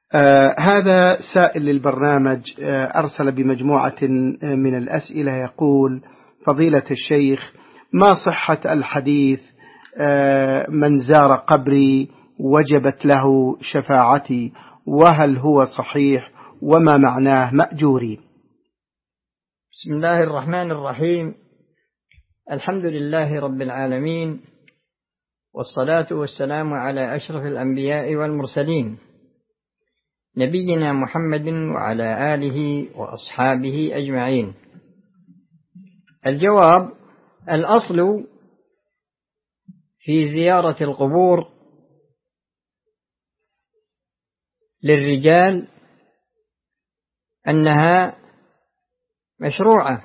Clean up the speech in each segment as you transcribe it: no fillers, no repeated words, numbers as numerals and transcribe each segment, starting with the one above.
هذا سائل للبرنامج أرسل بمجموعة من الأسئلة، يقول: فضيلة الشيخ، ما صحة الحديث من زار قبري وجبت له شفاعتي، وهل هو صحيح وما معناه مأجوري؟ بسم الله الرحمن الرحيم. الحمد لله رب العالمين، والصلاة والسلام على أشرف الأنبياء والمرسلين، نبينا محمد وعلى آله وأصحابه أجمعين. الجواب: الأصل في زيارة القبور للرجال أنها مشروعة،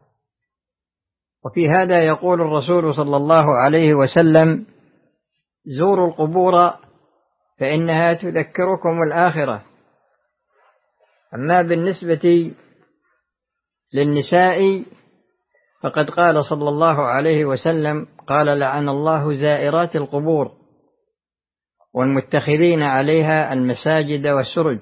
وفي هذا يقول الرسول صلى الله عليه وسلم: زوروا القبور فإنها تذكركم الآخرة. أما بالنسبة للنساء فقد قال صلى الله عليه وسلم: قال: لعن الله زائرات القبور والمتخذين عليها المساجد والسرج.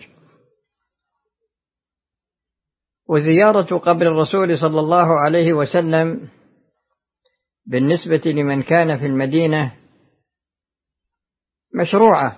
وزيارة قبر الرسول صلى الله عليه وسلم بالنسبة لمن كان في المدينة مشروعة.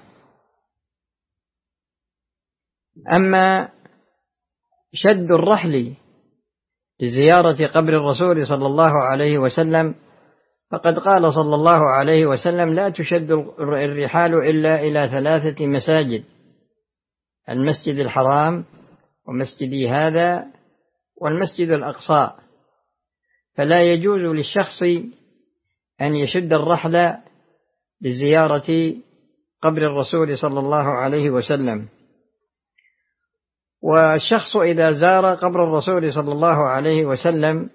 أما شد الرحل لزيارة قبر الرسول صلى الله عليه وسلم فقد قال صلى الله عليه وسلم: لا تشد الرحال إلا إلى 3 مساجد: المسجد الحرام، ومسجدي هذا، والمسجد الأقصى. فلا يجوز للشخص أن يشد الرحل لزيارة قبر الرسول صلى الله عليه وسلم. والشخص إذا زار قبر الرسول صلى الله عليه وسلم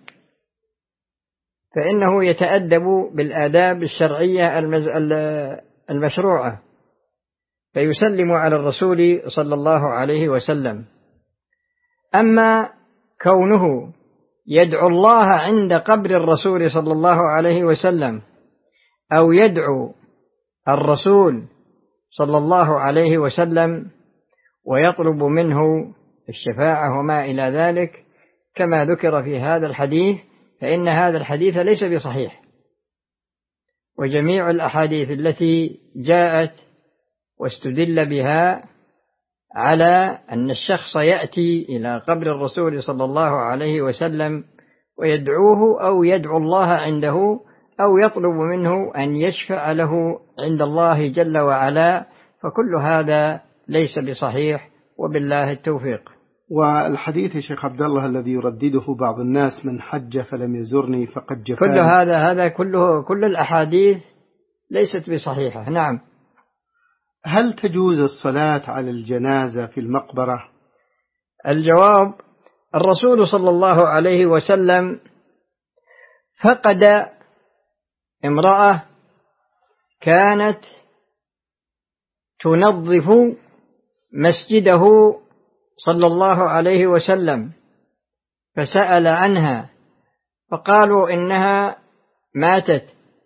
فإنه يتأدب بالآداب الشرعية المشروعة، فيسلم على الرسول صلى الله عليه وسلم. أما كونه يدعو الله عند قبر الرسول صلى الله عليه وسلم، أو يدعو الرسول صلى الله عليه وسلم ويطلب منه الشفاعة وما إلى ذلك كما ذكر في هذا الحديث، فإن هذا الحديث ليس بصحيح. وجميع الأحاديث التي جاءت واستدل بها على أن الشخص يأتي إلى قبر الرسول صلى الله عليه وسلم ويدعوه أو يدعو الله عنده أو يطلب منه أن يشفع له عند الله جل وعلا، فكل هذا ليس بصحيح، وبالله التوفيق. والحديث يا شيخ عبد الله الذي يردده بعض الناس: من حج فلم يزرني فقد جفاني، كل هذا كل الأحاديث ليست بصحيحة. نعم. هل تجوز الصلاة على الجنازة في المقبرة؟ الجواب: الرسول صلى الله عليه وسلم فقد امرأة كانت تنظف مسجده صلى الله عليه وسلم، فسأل عنها فقالوا إنها ماتت،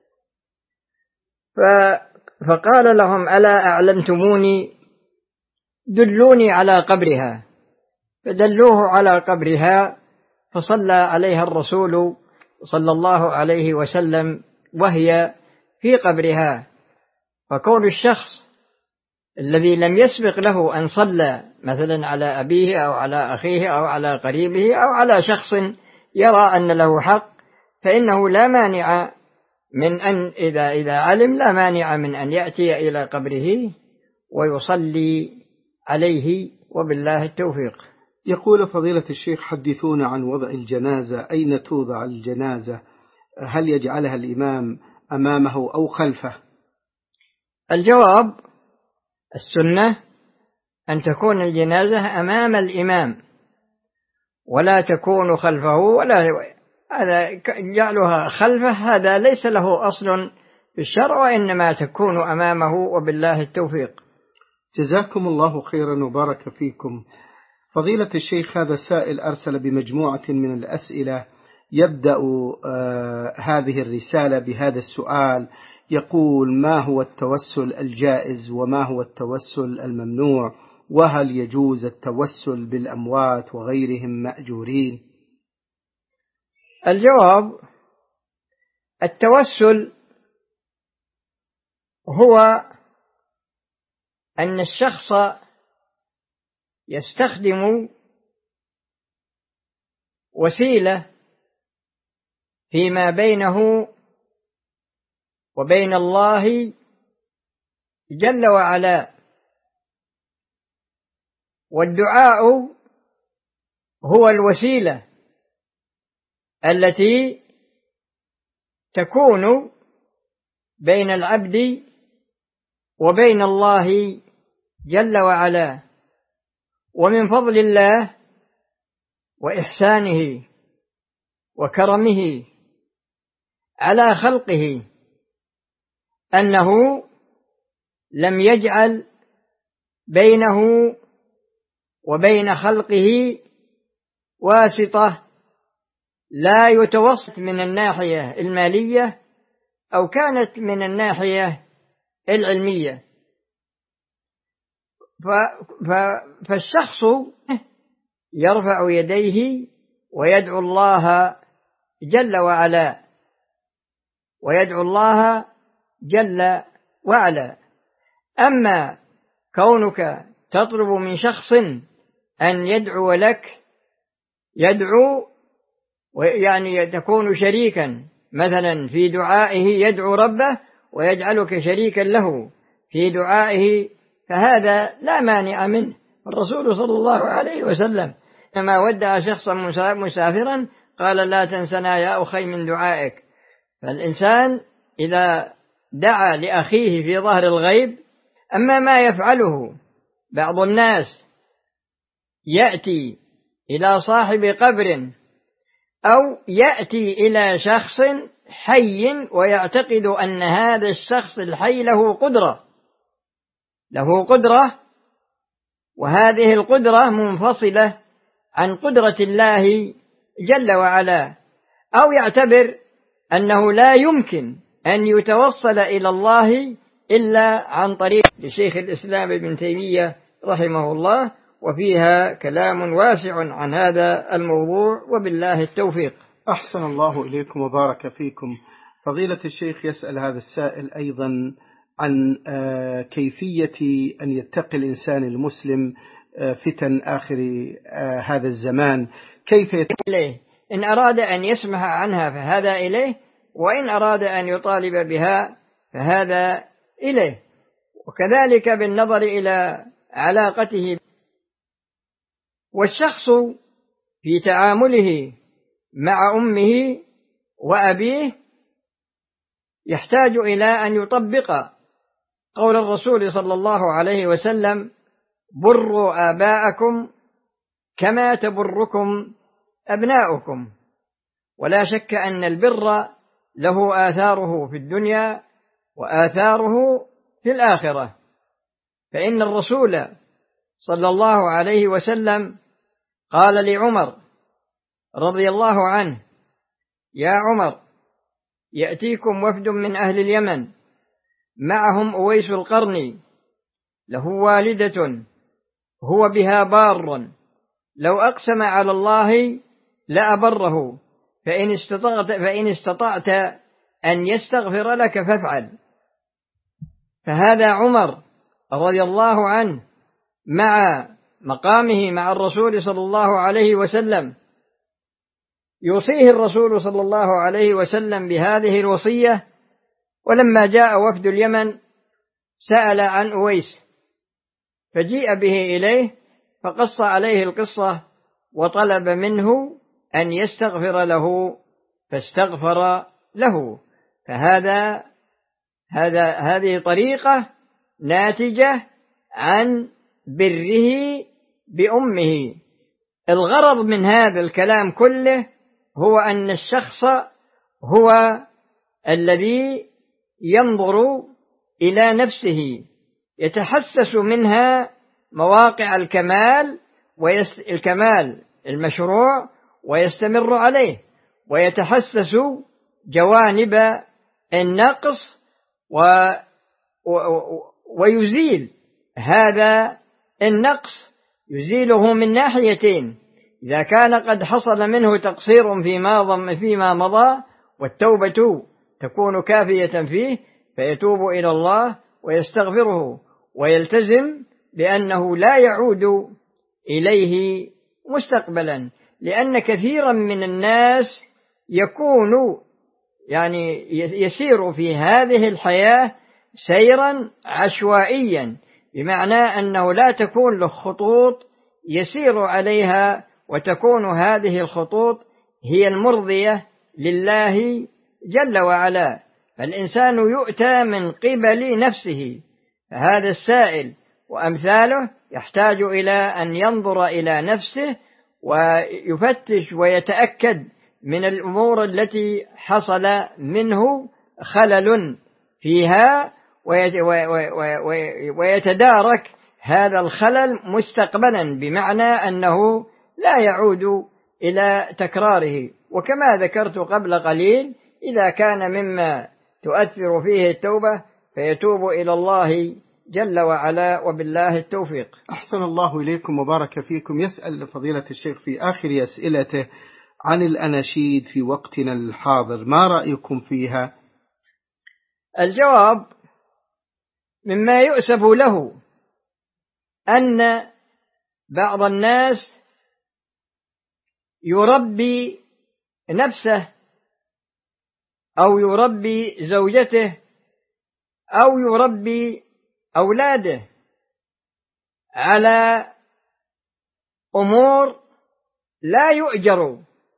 فقال لهم: ألا أعلمتموني؟ دلوني على قبرها. فدلوه على قبرها، فصلى عليها الرسول صلى الله عليه وسلم وهي في قبرها. فكون الشخص الذي لم يسبق له أن صلى مثلا على أبيه أو على أخيه أو على قريبه أو على شخص يرى أن له حق، فإنه لا مانع من أن إذا علم لا مانع من أن يأتي إلى قبره ويصلي عليه، وبالله التوفيق. يقول: فضيلة الشيخ، حدثونا عن وضع الجنازة، أين توضع الجنازة؟ هل يجعلها الإمام أمامه أو خلفه؟ الجواب: السنة أن تكون الجنازة أمام الإمام ولا تكون خلفه، ولا هذا جعلها خلفه هذا ليس له أصل في الشرع، وإنما تكون أمامه، وبالله التوفيق. جزاكم الله خيرا وبارك فيكم. فضيلة الشيخ، هذا السائل أرسل بمجموعة من الأسئلة، يبدأ هذه الرسالة بهذا السؤال، يقول: ما هو التوسل الجائز وما هو التوسل الممنوع؟ وهل يجوز التوسل بالأموات وغيرهم مأجورين؟ الجواب: التوسل هو أن الشخص يستخدم وسيلة فيما بينه وبين الله جل وعلا، والدعاء هو الوسيلة التي تكون بين العبد وبين الله جل وعلا. ومن فضل الله وإحسانه وكرمه على خلقه أنه لم يجعل بينه وبين خلقه واسطة لا يتوسط من الناحية المالية أو كانت من الناحية العلمية. فالشخص يرفع يديه ويدعو الله جل وعلا، ويدعو الله جل وعلا. أما كونك تطلب من شخص أن يدعو لك، يدعو يعني تكون شريكا مثلا في دعائه، يدعو ربه ويجعلك شريكا له في دعائه، فهذا لا مانع منه. الرسول صلى الله عليه وسلم لما ودع شخصا مسافرا قال: لا تنسنا يا أخي من دعائك. فالإنسان إذا دعا لأخيه في ظهر الغيب، أما ما يفعله بعض الناس يأتي إلى صاحب قبر أو يأتي إلى شخص حي ويعتقد أن هذا الشخص الحي له قدرة، وهذه القدرة منفصلة عن قدرة الله جل وعلا، أو يعتبر أنه لا يمكن أن يتوصل إلى الله إلا عن طريق لشيخ الإسلام ابن تيمية رحمه الله، وفيها كلام واسع عن هذا الموضوع، وبالله التوفيق. أحسن الله إليكم وبارك فيكم. فضيلة الشيخ، يسأل هذا السائل أيضا عن كيفية أن يتقي الإنسان المسلم فتن آخر هذا الزمان، كيف يتقي إليه؟ إن أراد أن يسمح عنها فهذا إليه، وإن أراد أن يطالب بها فهذا إليه. وكذلك بالنظر إلى علاقته. والشخص في تعامله مع أمه وأبيه يحتاج إلى أن يطبق قول الرسول صلى الله عليه وسلم: بروا آباءكم كما تبركم أبناؤكم. ولا شك أن البر له آثاره في الدنيا وآثاره في الآخرة. فإن الرسول صلى الله عليه وسلم قال لعمر رضي الله عنه: يا عمر، يأتيكم وفد من أهل اليمن معهم أويس القرني، له والدة هو بها بار، لو أقسم على الله لأبره، فإن استطعت أن يستغفر لك فافعل. فهذا عمر رضي الله عنه مع مقامه مع الرسول صلى الله عليه وسلم يوصيه الرسول صلى الله عليه وسلم بهذه الوصية. ولما جاء وفد اليمن سأل عن أويس، فجيء به إليه فقص عليه القصة وطلب منه أن يستغفر له، فاستغفر له. هذه طريقة ناتجة عن بره بأمه. الغرض من هذا الكلام كله هو أن الشخص هو الذي ينظر إلى نفسه، يتحسس منها مواقع الكمال المشروع ويستمر عليه، ويتحسس جوانب النقص ويزيل هذا النقص يزيله من ناحيتين: إذا كان قد حصل منه تقصير فيما مضى والتوبة تكون كافية فيه، فيتوب إلى الله ويستغفره ويلتزم بأنه لا يعود إليه مستقبلا، لأن كثيرا من الناس يكون يسير في هذه الحياة سيرا عشوائيا، بمعنى أنه لا تكون له خطوط يسير عليها، وتكون هذه الخطوط هي المرضية لله جل وعلا. فالإنسان يؤتى من قبل نفسه، فهذا السائل وأمثاله يحتاج إلى أن ينظر إلى نفسه ويفتش ويتأكد من الأمور التي حصل منه خلل فيها، ويتدارك هذا الخلل مستقبلا، بمعنى أنه لا يعود إلى تكراره. وكما ذكرت قبل قليل، إذا كان مما تؤثر فيه التوبة فيتوب إلى الله جل وعلا، وبالله التوفيق. أحسن الله إليكم وبارك فيكم. يسأل فضيلة الشيخ في آخر أسئلته عن الأناشيد في وقتنا الحاضر، ما رأيكم فيها؟ الجواب: مما يؤسف له أن بعض الناس يربي نفسه أو يربي زوجته أو يربي أولاده على أمور لا يؤجر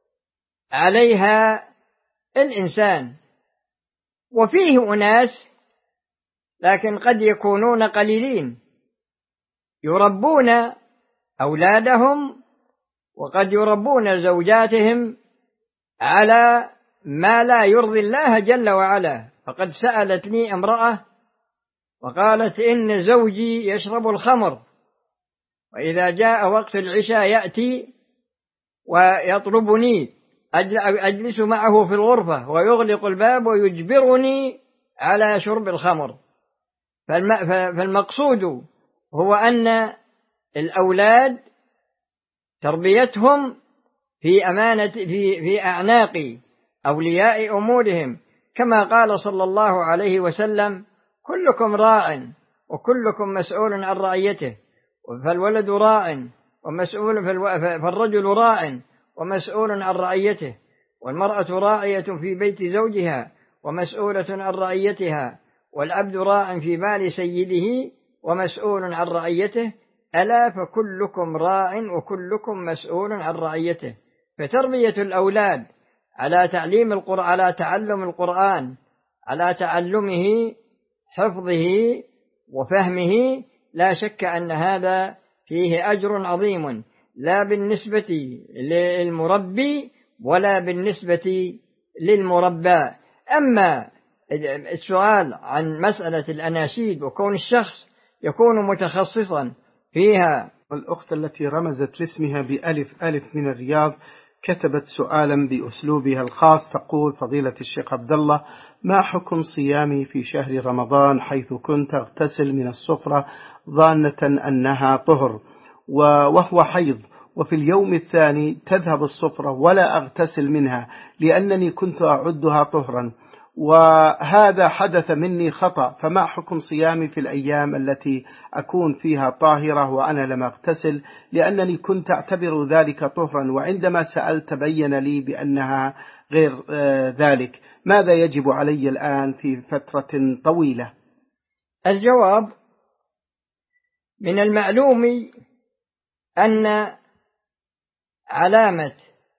عليها الإنسان، وفيه أناس لكن قد يكونون قليلين يربون أولادهم وقد يربون زوجاتهم على ما لا يرضي الله جل وعلا. فقد سألتني امرأة وقالت: إن زوجي يشرب الخمر، وإذا جاء وقت العشاء يأتي ويطلبني أجلس معه في الغرفة ويغلق الباب ويجبرني على شرب الخمر. فالمقصود هو أن الأولاد تربيتهم في أعناق أولياء أمورهم، كما قال صلى الله عليه وسلم: كلكم راع وكلكم مسؤول عن رعيته، فالولد راع ومسؤول، فالرجل راع ومسؤول عن رعيته، والمرأة راعية في بيت زوجها ومسؤولة عن رعيتها، والعبد راع في مال سيده ومسؤول عن رعيته، ألا فكلكم راع وكلكم مسؤول عن رعيته. فتربية الأولاد على تعلم القرآن، على تعلمه حفظه وفهمه، لا شك أن هذا فيه أجر عظيم، لا بالنسبة للمربي ولا بالنسبة للمربى. أما السؤال عن مسألة الأناشيد وكون الشخص يكون متخصصا فيها، والأخت التي رمزت لاسمها بألف ألف من الرياض كتبت سؤالا بأسلوبها الخاص، تقول: فضيلة الشيخ عبد الله، ما حكم صيامي في شهر رمضان حيث كنت أغتسل من الصفرة ظانة أنها طهر وهو حيض، وفي اليوم الثاني تذهب الصفرة ولا أغتسل منها لأنني كنت أعدها طهرا، وهذا حدث مني خطأ، فما حكم صيامي في الأيام التي أكون فيها طاهرة وأنا لم أغتسل، لأنني كنت أعتبر ذلك طهرا، وعندما سألت تبين لي بأنها غير ذلك، ماذا يجب علي الآن في فترة طويلة؟ الجواب: من المعلوم أن علامة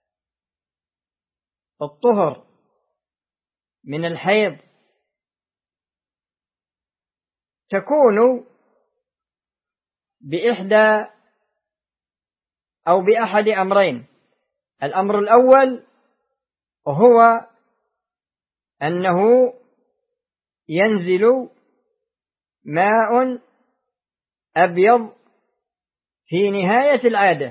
الطهر من الحيض تكون بإحدى أو بأحد أمرين. الأمر الأول هو أنه ينزل ماء أبيض في نهاية العادة،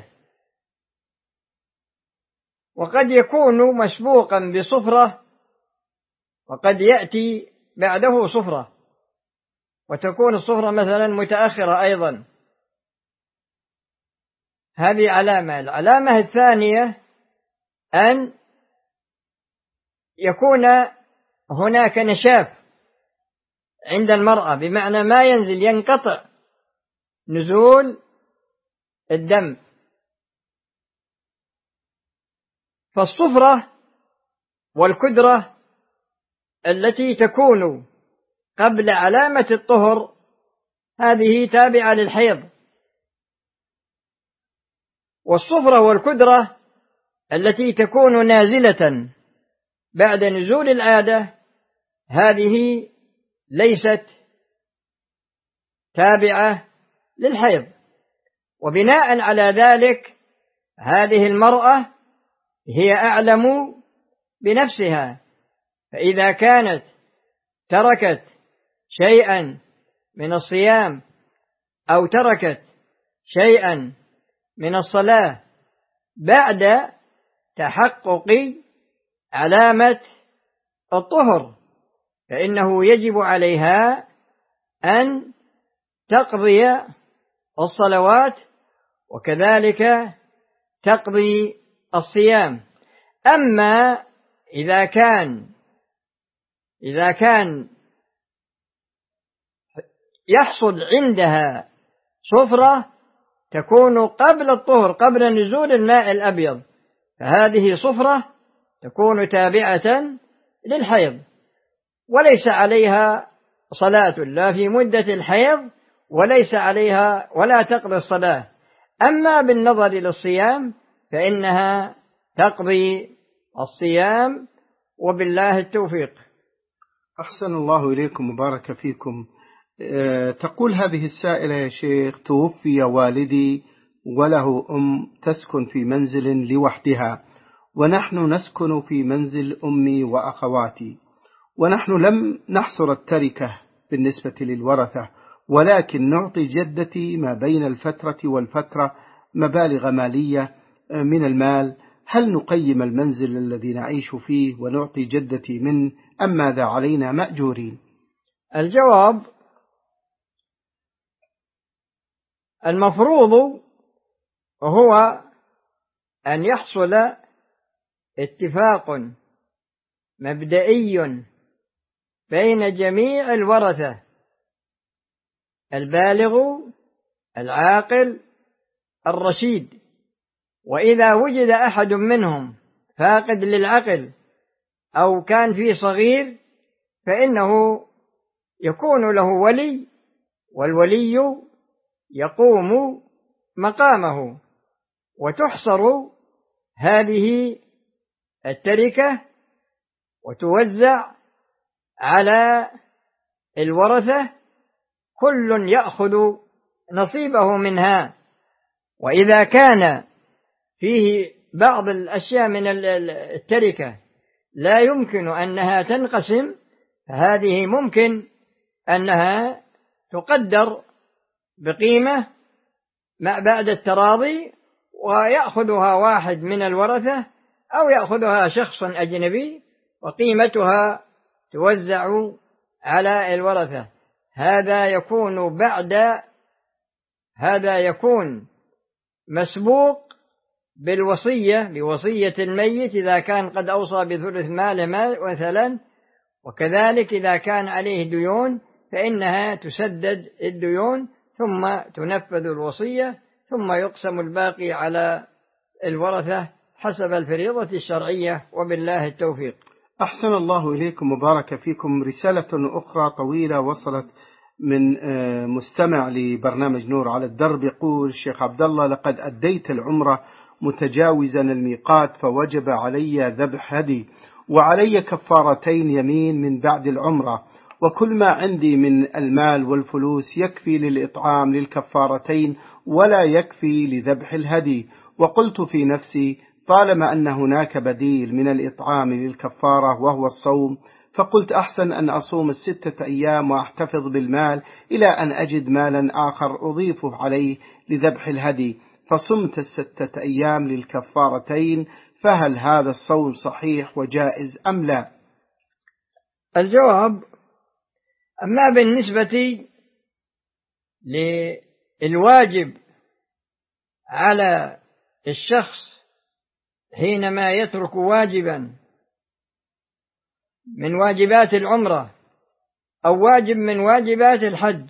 وقد يكون مسبوقا بصفرة، وقد يأتي بعده صفرة، وتكون الصفرة مثلا متأخرة أيضا. هذه علامة. العلامة الثانية أن يكون هناك نشاف عند المرأة، بمعنى ما ينزل، ينقطع نزول الدم. فالصفرة والكدرة التي تكون قبل علامة الطهر هذه تابعة للحيض، والصفرة والكدرة التي تكون نازلة بعد نزول العادة هذه ليست تابعة للحيض. وبناء على ذلك هذه المرأة هي أعلم بنفسها، فإذا كانت تركت شيئا من الصيام أو تركت شيئا من الصلاة بعد تحقق علامة الطهر فإنه يجب عليها أن تقضي الصلوات وكذلك تقضي الصيام. أما إذا كان يحصل عندها صفرة تكون قبل الطهر، قبل نزول الماء الأبيض، فهذه صفرة تكون تابعة للحيض وليس عليها صلاة لا في مدة الحيض، وليس عليها ولا تقضي الصلاة. أما بالنظر للصيام فإنها تقضي الصيام، وبالله التوفيق. أحسن الله إليكم وبارك فيكم. تقول هذه السائلة: يا شيخ، توفي والدي وله أم تسكن في منزل لوحدها، ونحن نسكن في منزل أمي وأخواتي، ونحن لم نحصر التركة بالنسبة للورثة، ولكن نعطي جدتي ما بين الفترة والفترة مبالغ مالية من المال. هل نقيم المنزل الذي نعيش فيه ونعطي جدتي منه، أم ماذا علينا مأجورين؟ الجواب: المفروض هو أن يحصل اتفاق مبدئي بين جميع الورثة البالغ العاقل الرشيد، وإذا وجد أحد منهم فاقد للعقل أو كان فيه صغير فإنه يكون له ولي، والولي يقوم مقامه، وتحصر هذه التركة وتوزع على الورثة، كل يأخذ نصيبه منها. وإذا كان فيه بعض الأشياء من التركة لا يمكن أنها تنقسم، فهذه ممكن أنها تقدر بقيمة بعد التراضي، ويأخذها واحد من الورثة أو يأخذها شخص أجنبي، وقيمتها توزع على الورثة. هذا يكون مسبوق بوصية الميت إذا كان قد أوصى بثلث ماله مثلا، وكذلك إذا كان عليه ديون فإنها تسدد الديون ثم تنفذ الوصية، ثم يقسم الباقي على الورثة حسب الفريضة الشرعية، وبالله التوفيق. أحسن الله إليكم وبارك فيكم. رسالة أخرى طويلة وصلت من مستمع لبرنامج نور على الدرب، يقول: الشيخ عبد الله، لقد أديت العمرة متجاوزا الميقات، فوجب علي ذبح هدي، وعلي كفارتين يمين من بعد العمرة، وكل ما عندي من المال والفلوس يكفي للإطعام للكفارتين ولا يكفي لذبح الهدي. وقلت في نفسي: طالما أن هناك بديل من الإطعام للكفارة وهو الصوم، فقلت أحسن أن أصوم 6 أيام وأحتفظ بالمال إلى أن أجد مالا آخر أضيفه عليه لذبح الهدي، فصمت 6 أيام للكفارتين. فهل هذا الصوم صحيح وجائز أم لا؟ الجواب: أما بالنسبة للواجب على الشخص حينما يترك واجبا من واجبات العمرة أو واجب من واجبات الحج،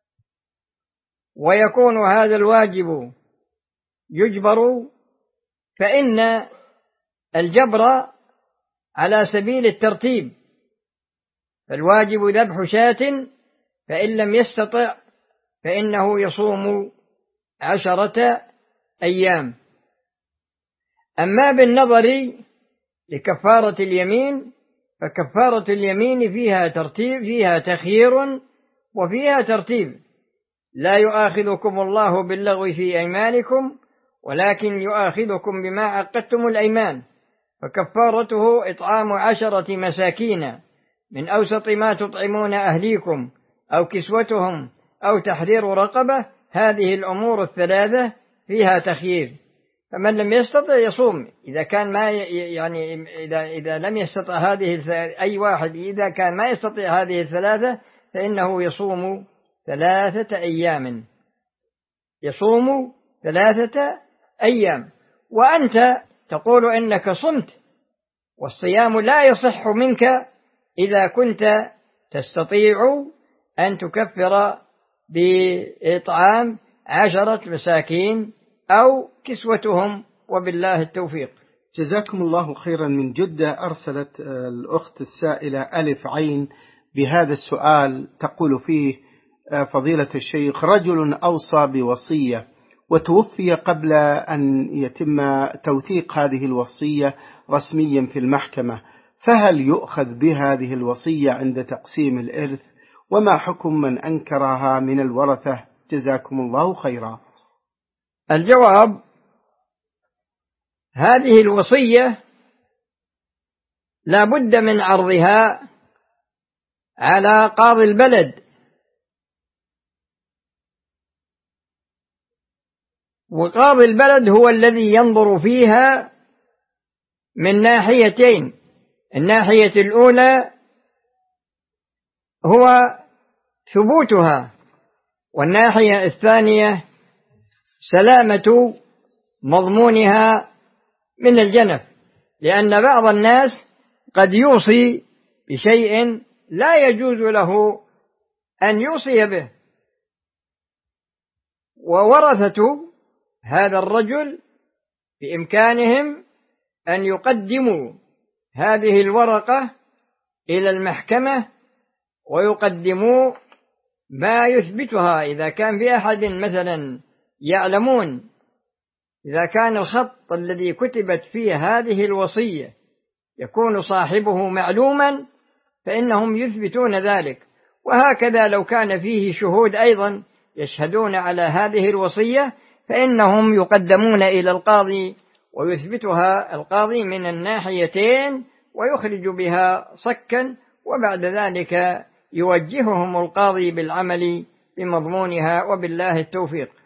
ويكون هذا الواجب يجبر، فإن الجبر على سبيل الترتيب، فالواجب ذبح شاة، فإن لم يستطع فإنه يصوم 10 أيام. أما بالنظر لكفارة اليمين فكفارة اليمين فيها ترتيب، فيها تخيير وفيها ترتيب. لا يؤاخذكم الله باللغو في أيمانكم ولكن يؤاخذكم بما عقدتم الأيمان، فكفارته إطعام 10 مساكين من أوسط ما تطعمون أهليكم أو كسوتهم أو تحرير رقبة. هذه الأمور الثلاثة فيها تخيير، فمن لم يستطع يصوم. إذا كان ما إذا لم يستطع أي واحد إذا كان ما يستطيع هذه الثلاثة فإنه يصوم 3 أيام، يصوم 3 أيام. وأنت تقول إنك صمت، والصيام لا يصح منك إذا كنت تستطيع أن تكفر بإطعام 10 مساكين أو كسوتهم، وبالله التوفيق. جزاكم الله خيرا. من جدة أرسلت الأخت السائلة ألف عين بهذا السؤال، تقول فيه: فضيلة الشيخ، رجل أوصى بوصية وتوفي قبل أن يتم توثيق هذه الوصية رسميا في المحكمة، فهل يؤخذ بهذه الوصية عند تقسيم الإرث؟ وما حكم من أنكرها من الورثة؟ جزاكم الله خيرا. الجواب: هذه الوصية لا بد من عرضها على قاضي البلد، وقاضي البلد هو الذي ينظر فيها من ناحيتين: الناحية الأولى هو ثبوتها، والناحية الثانية سلامة مضمونها من الجنف، لأن بعض الناس قد يوصي بشيء لا يجوز له أن يوصي به، وورثة هذا الرجل بإمكانهم أن يقدموا هذه الورقة إلى المحكمة ويقدموا ما يثبتها. إذا كان في أحد مثلا يعلمون، إذا كان الخط الذي كتبت فيه هذه الوصية يكون صاحبه معلوما فإنهم يثبتون ذلك. وهكذا لو كان فيه شهود أيضا يشهدون على هذه الوصية فإنهم يقدمون إلى القاضي ويثبتها القاضي من الناحيتين ويخرج بها صكا، وبعد ذلك يوجههم القاضي بالعمل بمضمونها، وبالله التوفيق.